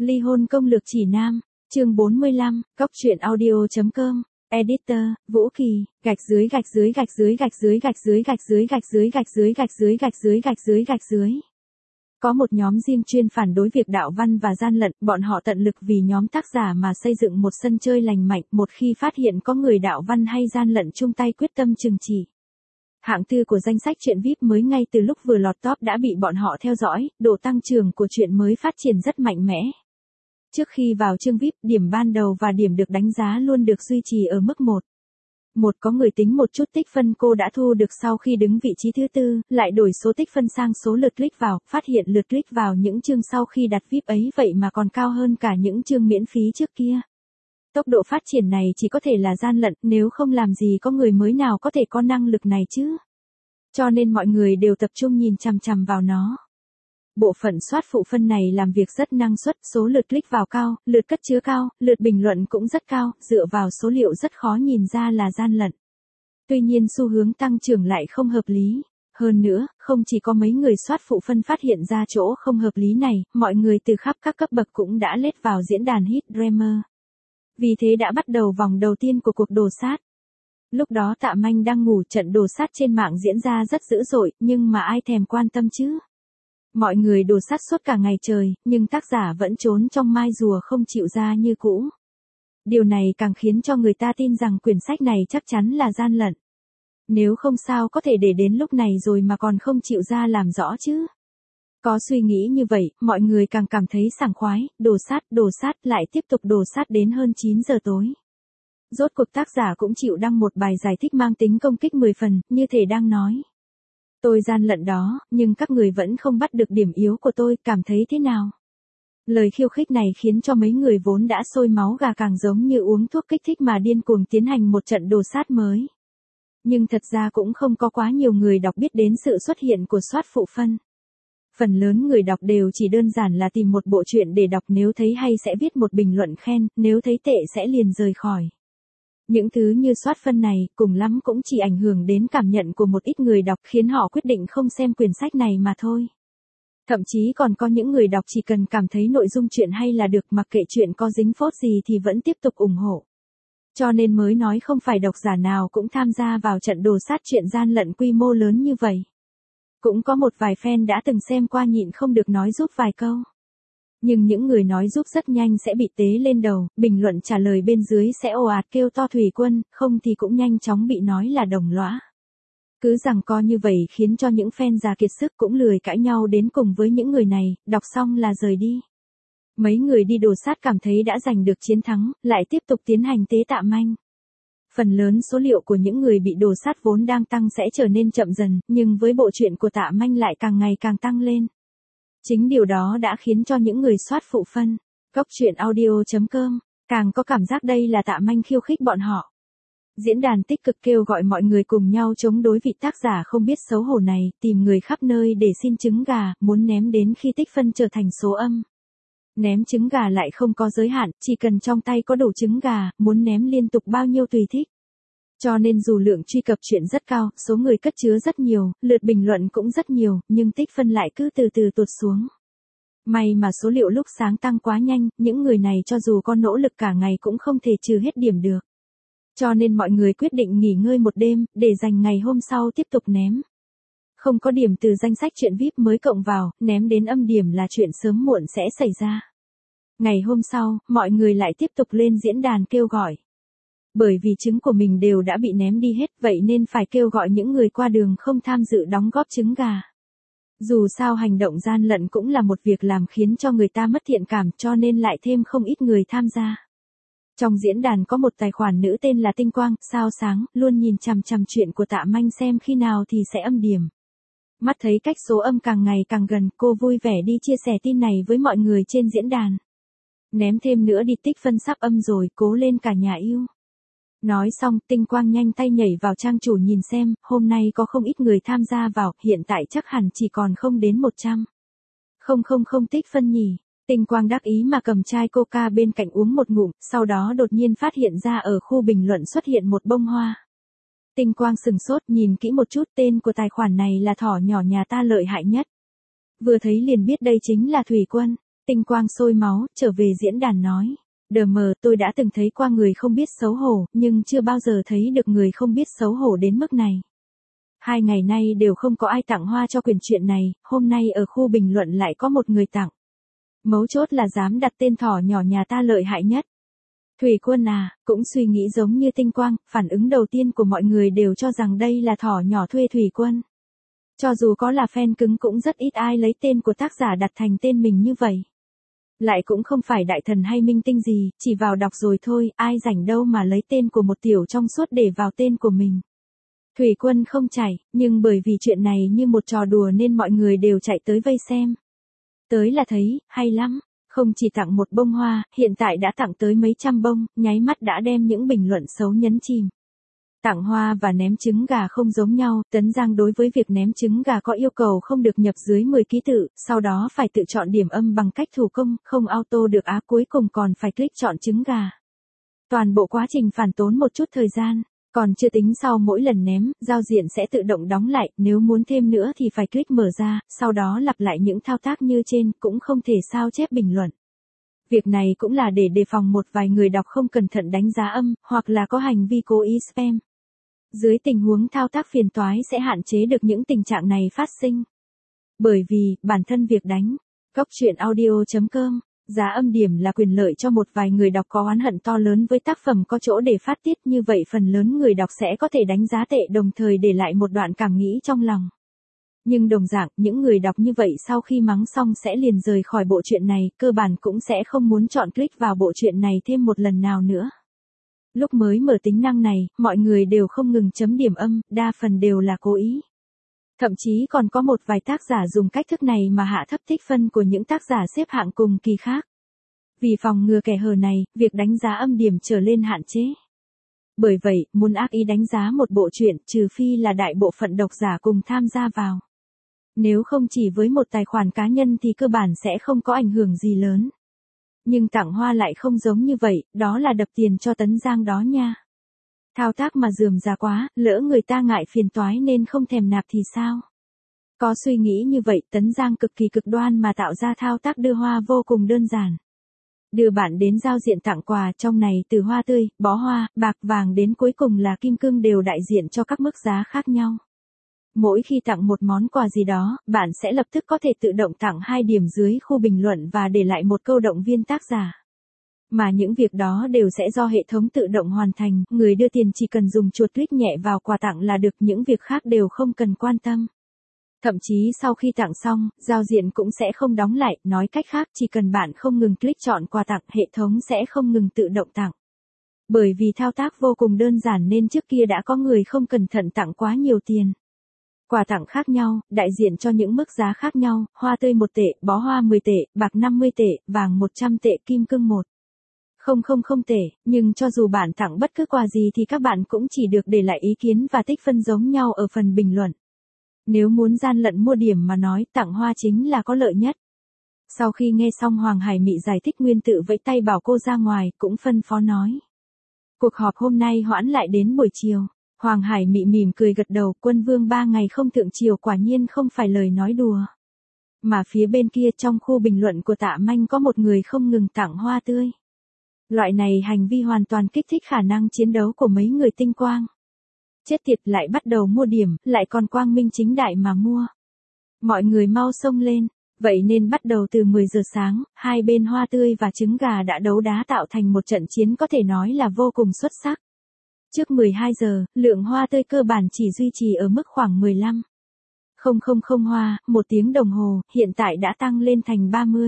Ly hôn công lược chỉ nam, chương 45, Cóc truyện audio.com, editor, Vũ Kỳ, gạch dưới. Có một nhóm riêng chuyên phản đối việc đạo văn và gian lận, bọn họ tận lực vì nhóm tác giả mà xây dựng một sân chơi lành mạnh, một khi phát hiện có người đạo văn hay gian lận chung tay quyết tâm trừng trị. Hạng tư của danh sách truyện VIP mới ngay từ lúc vừa lọt top đã bị bọn họ theo dõi, độ tăng trưởng của truyện mới phát triển rất mạnh mẽ. Trước khi vào chương VIP, điểm ban đầu và điểm được đánh giá luôn được duy trì ở mức 1. Có người tính một chút tích phân cô đã thu được sau khi đứng vị trí thứ 4, lại đổi số tích phân sang số lượt click vào, phát hiện lượt click vào những chương sau khi đặt VIP ấy vậy mà còn cao hơn cả những chương miễn phí trước kia. Tốc độ phát triển này chỉ có thể là gian lận, nếu không làm gì có người mới nào có thể có năng lực này chứ. Cho nên mọi người đều tập trung nhìn chằm chằm vào nó. Bộ phận soát phụ phân này làm việc rất năng suất, số lượt click vào cao, lượt cất chứa cao, lượt bình luận cũng rất cao, dựa vào số liệu rất khó nhìn ra là gian lận. Tuy nhiên xu hướng tăng trưởng lại không hợp lý. Hơn nữa, không chỉ có mấy người soát phụ phân phát hiện ra chỗ không hợp lý này, mọi người từ khắp các cấp bậc cũng đã lết vào diễn đàn Hit Dreamer. Vì thế đã bắt đầu vòng đầu tiên của cuộc đồ sát. Lúc đó Tạ Manh đang ngủ, trận đồ sát trên mạng diễn ra rất dữ dội, nhưng mà ai thèm quan tâm chứ? Mọi người đồ sát suốt cả ngày trời, nhưng tác giả vẫn trốn trong mai rùa không chịu ra như cũ. Điều này càng khiến cho người ta tin rằng quyển sách này chắc chắn là gian lận. Nếu không sao có thể để đến lúc này rồi mà còn không chịu ra làm rõ chứ. Có suy nghĩ như vậy, mọi người càng cảm thấy sảng khoái, đồ sát, lại tiếp tục đồ sát đến hơn 9 giờ tối. Rốt cuộc tác giả cũng chịu đăng một bài giải thích mang tính công kích 10 phần, như thể đang nói. Tôi gian lận đó, nhưng các người vẫn không bắt được điểm yếu của tôi, cảm thấy thế nào? Lời khiêu khích này khiến cho mấy người vốn đã sôi máu gà càng giống như uống thuốc kích thích mà điên cuồng tiến hành một trận đồ sát mới. Nhưng thật ra cũng không có quá nhiều người đọc biết đến sự xuất hiện của soát phụ phân. Phần lớn người đọc đều chỉ đơn giản là tìm một bộ truyện để đọc, nếu thấy hay sẽ viết một bình luận khen, nếu thấy tệ sẽ liền rời khỏi. Những thứ như soát phân này, cùng lắm cũng chỉ ảnh hưởng đến cảm nhận của một ít người đọc, khiến họ quyết định không xem quyển sách này mà thôi. Thậm chí còn có những người đọc chỉ cần cảm thấy nội dung truyện hay là được, mặc kệ chuyện có dính phốt gì thì vẫn tiếp tục ủng hộ. Cho nên mới nói không phải độc giả nào cũng tham gia vào trận đồ sát truyện gian lận quy mô lớn như vậy. Cũng có một vài fan đã từng xem qua nhịn không được nói giúp vài câu. Nhưng những người nói giúp rất nhanh sẽ bị tế lên đầu, bình luận trả lời bên dưới sẽ ồ ạt kêu to thủy quân, không thì cũng nhanh chóng bị nói là đồng lõa. Cứ giằng co như vậy khiến cho những fan già kiệt sức cũng lười cãi nhau đến cùng với những người này, đọc xong là rời đi. Mấy người đi đồ sát cảm thấy đã giành được chiến thắng, lại tiếp tục tiến hành tế Tạ Manh. Phần lớn số liệu của những người bị đồ sát vốn đang tăng sẽ trở nên chậm dần, nhưng với bộ truyện của Tạ Manh lại càng ngày càng tăng lên. Chính điều đó đã khiến cho những người soát phụ phân, Cóc truyện audio.com, càng có cảm giác đây là Tạ Manh khiêu khích bọn họ. Diễn đàn tích cực kêu gọi mọi người cùng nhau chống đối vị tác giả không biết xấu hổ này, tìm người khắp nơi để xin trứng gà, muốn ném đến khi tích phân trở thành số âm. Ném trứng gà lại không có giới hạn, chỉ cần trong tay có đủ trứng gà, muốn ném liên tục bao nhiêu tùy thích. Cho nên dù lượng truy cập truyện rất cao, số người cất chứa rất nhiều, lượt bình luận cũng rất nhiều, nhưng tích phân lại cứ từ từ tụt xuống. May mà số liệu lúc sáng tăng quá nhanh, những người này cho dù có nỗ lực cả ngày cũng không thể trừ hết điểm được. Cho nên mọi người quyết định nghỉ ngơi một đêm, để dành ngày hôm sau tiếp tục ném. Không có điểm từ danh sách truyện VIP mới cộng vào, ném đến âm điểm là chuyện sớm muộn sẽ xảy ra. Ngày hôm sau, mọi người lại tiếp tục lên diễn đàn kêu gọi. Bởi vì trứng của mình đều đã bị ném đi hết, vậy nên phải kêu gọi những người qua đường không tham dự đóng góp trứng gà. Dù sao hành động gian lận cũng là một việc làm khiến cho người ta mất thiện cảm, cho nên lại thêm không ít người tham gia. Trong diễn đàn có một tài khoản nữ tên là Tinh Quang, sao sáng, luôn nhìn chằm chằm chuyện của Tạ Manh xem khi nào thì sẽ âm điểm. Mắt thấy cách số âm càng ngày càng gần, cô vui vẻ đi chia sẻ tin này với mọi người trên diễn đàn. Ném thêm nữa đi, tích phân sắp âm rồi, cố lên cả nhà yêu. Nói xong, Tinh Quang nhanh tay nhảy vào trang chủ nhìn xem, hôm nay có không ít người tham gia vào, hiện tại chắc hẳn chỉ còn không đến 100. Không tích phân nhỉ. Tinh Quang đắc ý mà cầm chai coca bên cạnh uống một ngụm, sau đó đột nhiên phát hiện ra ở khu bình luận xuất hiện một bông hoa. Tinh Quang sừng sốt, nhìn kỹ một chút, tên của tài khoản này là thỏ nhỏ nhà ta lợi hại nhất. Vừa thấy liền biết đây chính là Thủy Quân. Tinh quang sôi máu, trở về diễn đàn nói. Đờ mờ, tôi đã từng thấy qua người không biết xấu hổ, nhưng chưa bao giờ thấy được người không biết xấu hổ đến mức này. 2 ngày nay đều không có ai tặng hoa cho quyển truyện này, hôm nay ở khu bình luận lại có một người tặng. Mấu chốt là dám đặt tên thỏ nhỏ nhà ta lợi hại nhất. Thủy Quân à, cũng suy nghĩ giống như Tinh quang, phản ứng đầu tiên của mọi người đều cho rằng đây là thỏ nhỏ thuê Thủy Quân. Cho dù có là fan cứng cũng rất ít ai lấy tên của tác giả đặt thành tên mình như vậy. Lại cũng không phải đại thần hay minh tinh gì, chỉ vào đọc rồi thôi, ai rảnh đâu mà lấy tên của một tiểu trong suốt để vào tên của mình. Thủy Quân không chảy, nhưng bởi vì chuyện này như một trò đùa nên mọi người đều chạy tới vây xem. Tới là thấy, hay lắm, không chỉ tặng một bông hoa, hiện tại đã tặng tới mấy trăm bông, nháy mắt đã đem những bình luận xấu nhấn chìm. Tặng hoa và ném trứng gà không giống nhau, Tấn Giang đối với việc ném trứng gà có yêu cầu không được nhập dưới 10 ký tự, sau đó phải tự chọn điểm âm bằng cách thủ công, không auto được cuối cùng còn phải click chọn trứng gà. Toàn bộ quá trình phản tốn một chút thời gian, còn chưa tính sau mỗi lần ném, giao diện sẽ tự động đóng lại, nếu muốn thêm nữa thì phải click mở ra, sau đó lặp lại những thao tác như trên, cũng không thể sao chép bình luận. Việc này cũng là để đề phòng một vài người đọc không cẩn thận đánh giá âm, hoặc là có hành vi cố ý spam. Dưới tình huống thao tác phiền toái sẽ hạn chế được những tình trạng này phát sinh. Bởi vì, bản thân việc đánh, góc truyện audio.com, giá âm điểm là quyền lợi cho một vài người đọc có oán hận to lớn với tác phẩm có chỗ để phát tiết, như vậy phần lớn người đọc sẽ có thể đánh giá tệ đồng thời để lại một đoạn cảm nghĩ trong lòng. Nhưng đồng dạng, những người đọc như vậy sau khi mắng xong sẽ liền rời khỏi bộ truyện này, cơ bản cũng sẽ không muốn chọn click vào bộ truyện này thêm một lần nào nữa. Lúc mới mở tính năng này, mọi người đều không ngừng chấm điểm âm, đa phần đều là cố ý. Thậm chí còn có một vài tác giả dùng cách thức này mà hạ thấp tích phân của những tác giả xếp hạng cùng kỳ khác. Vì phòng ngừa kẻ hở này, việc đánh giá âm điểm trở lên hạn chế. Bởi vậy, muốn ác ý đánh giá một bộ truyện, trừ phi là đại bộ phận độc giả cùng tham gia vào. Nếu không chỉ với một tài khoản cá nhân thì cơ bản sẽ không có ảnh hưởng gì lớn. Nhưng tặng hoa lại không giống như vậy, đó là đập tiền cho Tấn Giang đó nha. Thao tác mà rườm rà quá, lỡ người ta ngại phiền toái nên không thèm nạp thì sao? Có suy nghĩ như vậy, Tấn Giang cực kỳ cực đoan mà tạo ra thao tác đưa hoa vô cùng đơn giản. Đưa bạn đến giao diện tặng quà, trong này từ hoa tươi, bó hoa, bạc, vàng đến cuối cùng là kim cương đều đại diện cho các mức giá khác nhau. Mỗi khi tặng một món quà gì đó, bạn sẽ lập tức có thể tự động tặng 2 điểm dưới khu bình luận và để lại một câu động viên tác giả. Mà những việc đó đều sẽ do hệ thống tự động hoàn thành, người đưa tiền chỉ cần dùng chuột click nhẹ vào quà tặng là được, những việc khác đều không cần quan tâm. Thậm chí sau khi tặng xong, giao diện cũng sẽ không đóng lại, nói cách khác chỉ cần bạn không ngừng click chọn quà tặng, hệ thống sẽ không ngừng tự động tặng. Bởi vì thao tác vô cùng đơn giản nên trước kia đã có người không cẩn thận tặng quá nhiều tiền. Quà tặng khác nhau, đại diện cho những mức giá khác nhau, hoa tươi 1 tệ, bó hoa 10 tệ, bạc 50 tệ, vàng 100 tệ, kim cương 1,000 tệ, nhưng cho dù bạn tặng bất cứ quà gì thì các bạn cũng chỉ được để lại ý kiến và tích phân giống nhau ở phần bình luận. Nếu muốn gian lận mua điểm mà nói, tặng hoa chính là có lợi nhất. Sau khi nghe xong Hoàng Hải Mị giải thích, Nguyên tự vẫy tay bảo cô ra ngoài, cũng phân phó nói. Cuộc họp hôm nay hoãn lại đến buổi chiều. Hoàng Hải Mị mỉm cười gật đầu, Quân Vương 3 ngày không thượng triều quả nhiên không phải lời nói đùa. Mà phía bên kia trong khu bình luận của Tạ Manh có một người không ngừng tặng hoa tươi. Loại này hành vi hoàn toàn kích thích khả năng chiến đấu của mấy người tinh quang. Chết tiệt, lại bắt đầu mua điểm, lại còn quang minh chính đại mà mua. Mọi người mau xông lên, vậy nên bắt đầu từ 10 giờ sáng, hai bên hoa tươi và trứng gà đã đấu đá tạo thành một trận chiến có thể nói là vô cùng xuất sắc. Trước 12 giờ, lượng hoa tươi cơ bản chỉ duy trì ở mức khoảng 15,000 hoa, 1 tiếng đồng hồ, hiện tại đã tăng lên thành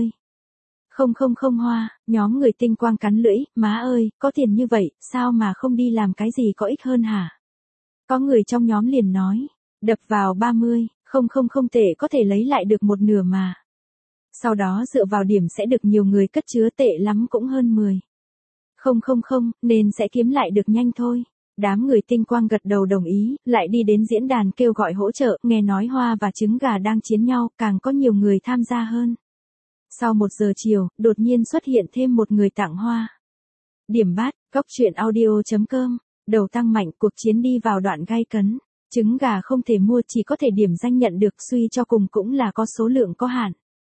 30,000 hoa, nhóm người tinh quang cắn lưỡi, má ơi, có tiền như vậy, sao mà không đi làm cái gì có ích hơn hả? Có người trong nhóm liền nói, đập vào 30,000 tệ có thể lấy lại được một nửa mà. Sau đó dựa vào điểm sẽ được nhiều người cất chứa, tệ lắm cũng hơn 10,000, nên sẽ kiếm lại được nhanh thôi. Đám người tinh quang gật đầu đồng ý, lại đi đến diễn đàn kêu gọi hỗ trợ, nghe nói hoa và trứng gà đang chiến nhau, càng có nhiều người tham gia hơn. Sau 1 giờ chiều, đột nhiên xuất hiện thêm một người tặng hoa. Điểm bát, góc truyện audio.com, đầu tăng mạnh, cuộc chiến đi vào đoạn gay cấn. Trứng gà không thể mua, chỉ có thể điểm danh nhận được, suy cho cùng cũng là có số lượng có hạn.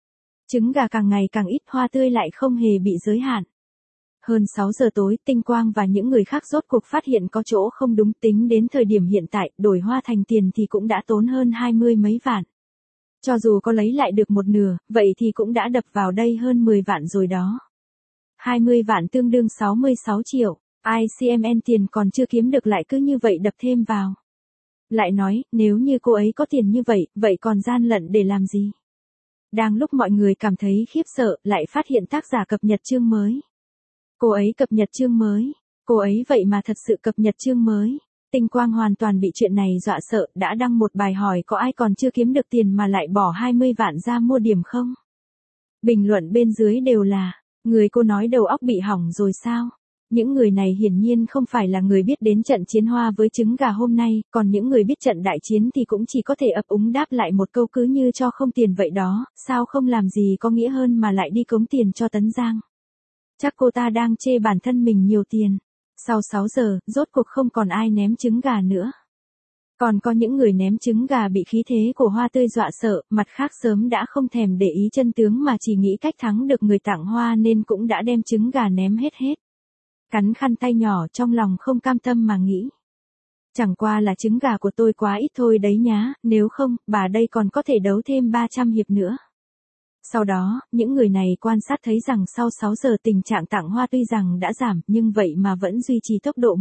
Trứng gà càng ngày càng ít, hoa tươi lại không hề bị giới hạn. Hơn 6 giờ tối, Tinh Quang và những người khác rốt cuộc phát hiện có chỗ không đúng, tính đến thời điểm hiện tại, đổi hoa thành tiền thì cũng đã tốn hơn 20 mấy vạn. Cho dù có lấy lại được một nửa, vậy thì cũng đã đập vào đây hơn 10 vạn rồi đó. 20 vạn tương đương 66 triệu, ICMN tiền còn chưa kiếm được lại cứ như vậy đập thêm vào. Lại nói, nếu như cô ấy có tiền như vậy, vậy còn gian lận để làm gì? Đang lúc mọi người cảm thấy khiếp sợ, lại phát hiện tác giả cập nhật chương mới. Cô ấy cập nhật chương mới. Cô ấy vậy mà thật sự cập nhật chương mới. Tinh Quang hoàn toàn bị chuyện này dọa sợ, đã đăng một bài hỏi có ai còn chưa kiếm được tiền mà lại bỏ 20 vạn ra mua điểm không? Bình luận bên dưới đều là, người cô nói đầu óc bị hỏng rồi sao? Những người này hiển nhiên không phải là người biết đến trận chiến hoa với trứng gà hôm nay, còn những người biết trận đại chiến thì cũng chỉ có thể ấp úng đáp lại một câu cứ như cho không tiền vậy đó, sao không làm gì có nghĩa hơn mà lại đi cống tiền cho Tấn Giang. Chắc cô ta đang chê bản thân mình nhiều tiền. Sau 6 giờ, rốt cuộc không còn ai ném trứng gà nữa. Còn có những người ném trứng gà bị khí thế của hoa tươi dọa sợ, mặt khác sớm đã không thèm để ý chân tướng mà chỉ nghĩ cách thắng được người tặng hoa nên cũng đã đem trứng gà ném hết. Cắn khăn tay nhỏ trong lòng không cam tâm mà nghĩ. Chẳng qua là trứng gà của tôi quá ít thôi đấy nhá, nếu không, bà đây còn có thể đấu thêm 300 hiệp nữa. Sau đó, những người này quan sát thấy rằng sau 6 giờ tình trạng tặng hoa tuy rằng đã giảm, nhưng vậy mà vẫn duy trì tốc độ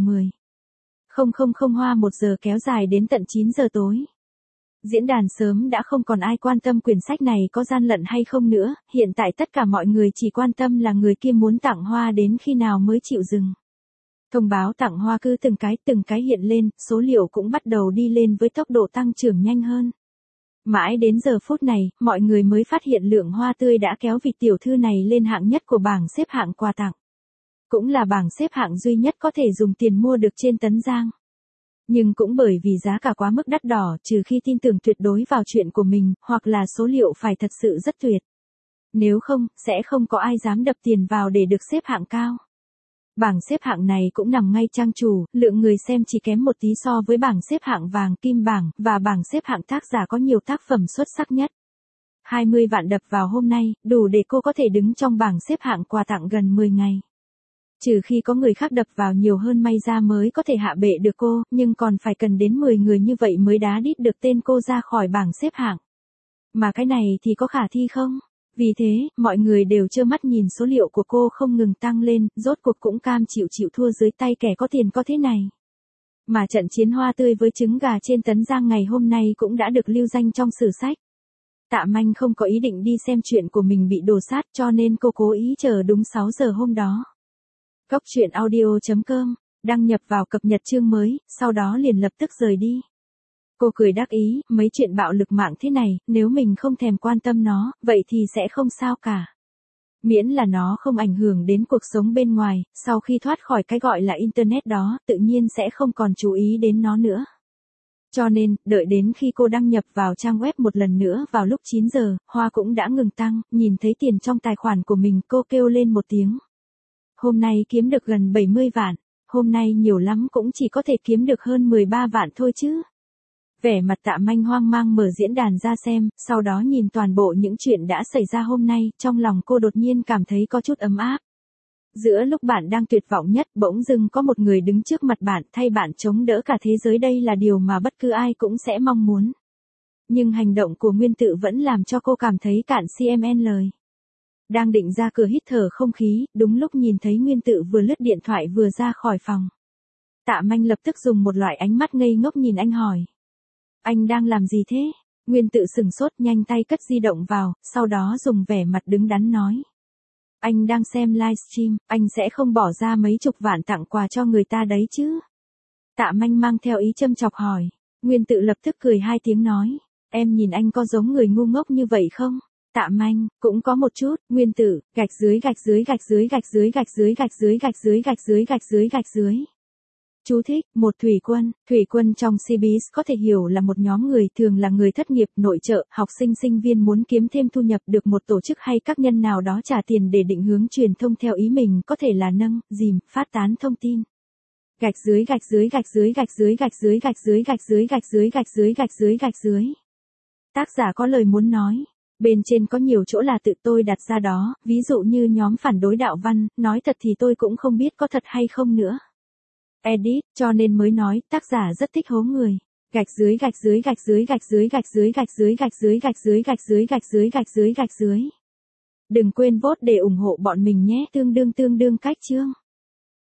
10,000 hoa một giờ kéo dài đến tận 9 giờ tối. Diễn đàn sớm đã không còn ai quan tâm quyển sách này có gian lận hay không nữa, hiện tại tất cả mọi người chỉ quan tâm là người kia muốn tặng hoa đến khi nào mới chịu dừng. Thông báo tặng hoa cứ từng cái hiện lên, số liệu cũng bắt đầu đi lên với tốc độ tăng trưởng nhanh hơn. Mãi đến giờ phút này, mọi người mới phát hiện lượng hoa tươi đã kéo vị tiểu thư này lên hạng nhất của bảng xếp hạng quà tặng. Cũng là bảng xếp hạng duy nhất có thể dùng tiền mua được trên Tấn Giang. Nhưng cũng bởi vì giá cả quá mức đắt đỏ, trừ khi tin tưởng tuyệt đối vào chuyện của mình, hoặc là số liệu phải thật sự rất tuyệt. Nếu không, sẽ không có ai dám đập tiền vào để được xếp hạng cao. Bảng xếp hạng này cũng nằm ngay trang chủ, lượng người xem chỉ kém một tí so với bảng xếp hạng vàng, kim bảng, và bảng xếp hạng tác giả có nhiều tác phẩm xuất sắc nhất. 20 vạn đập vào hôm nay, đủ để cô có thể đứng trong bảng xếp hạng quà tặng gần 10 ngày. Trừ khi có người khác đập vào nhiều hơn may ra mới có thể hạ bệ được cô, nhưng còn phải cần đến 10 người như vậy mới đá đít được tên cô ra khỏi bảng xếp hạng. Mà cái này thì có khả thi không? Vì thế, mọi người đều trơ mắt nhìn số liệu của cô không ngừng tăng lên, rốt cuộc cũng cam chịu thua dưới tay kẻ có tiền có thế này. Mà trận chiến hoa tươi với trứng gà trên Tấn Giang ngày hôm nay cũng đã được lưu danh trong sử sách. Tạ Manh không có ý định đi xem chuyện của mình bị đổ sát cho nên cô cố ý chờ đúng 6 giờ hôm đó. Cốc truyện audio.com, đăng nhập vào cập nhật chương mới, sau đó liền lập tức rời đi. Cô cười đắc ý, mấy chuyện bạo lực mạng thế này, nếu mình không thèm quan tâm nó, vậy thì sẽ không sao cả. Miễn là nó không ảnh hưởng đến cuộc sống bên ngoài, sau khi thoát khỏi cái gọi là Internet đó, tự nhiên sẽ không còn chú ý đến nó nữa. Cho nên, đợi đến khi cô đăng nhập vào trang web một lần nữa vào lúc 9 giờ, hoa cũng đã ngừng tăng, nhìn thấy tiền trong tài khoản của mình cô kêu lên một tiếng. Hôm nay kiếm được gần 70 vạn, hôm nay nhiều lắm cũng chỉ có thể kiếm được hơn 13 vạn thôi chứ. Vẻ mặt Tạ Manh hoang mang mở diễn đàn ra xem, sau đó nhìn toàn bộ những chuyện đã xảy ra hôm nay, trong lòng cô đột nhiên cảm thấy có chút ấm áp. Giữa lúc bạn đang tuyệt vọng nhất, bỗng dưng có một người đứng trước mặt bạn, thay bạn chống đỡ cả thế giới, đây là điều mà bất cứ ai cũng sẽ mong muốn. Nhưng hành động của Nguyên Tự vẫn làm cho cô cảm thấy cạn CMN lời. Đang định ra cửa hít thở không khí, đúng lúc nhìn thấy Nguyên Tự vừa lướt điện thoại vừa ra khỏi phòng. Tạ Manh lập tức dùng một loại ánh mắt ngây ngốc nhìn anh hỏi. Anh đang làm gì thế? Nguyên Tự sừng sốt nhanh tay cất di động vào, sau đó dùng vẻ mặt đứng đắn nói. Anh đang xem livestream, anh sẽ không bỏ ra mấy chục vạn tặng quà cho người ta đấy chứ? Tạ Manh mang theo ý châm chọc hỏi. Nguyên Tự lập tức cười hai tiếng nói. Em nhìn anh có giống người ngu ngốc như vậy không? Tạ Manh, cũng có một chút. Nguyên Tự, gạch dưới. Chú thích, một thủy quân trong Cbiz có thể hiểu là một nhóm người, thường là người thất nghiệp, nội trợ, học sinh sinh viên muốn kiếm thêm thu nhập, được một tổ chức hay các nhân nào đó trả tiền để định hướng truyền thông theo ý mình, có thể là nâng, dìm, phát tán thông tin. Gạch dưới. Tác giả có lời muốn nói. Bên trên có nhiều chỗ là tự tôi đặt ra đó, ví dụ như nhóm phản đối đạo văn, nói thật thì tôi cũng không biết có thật hay không nữa. Edit, cho nên mới nói, tác giả rất thích hố người. Gạch dưới gạch dưới gạch dưới gạch dưới gạch dưới gạch dưới gạch dưới gạch dưới gạch dưới gạch dưới gạch dưới gạch dưới. Đừng quên vote để ủng hộ bọn mình nhé, tương đương cách chương.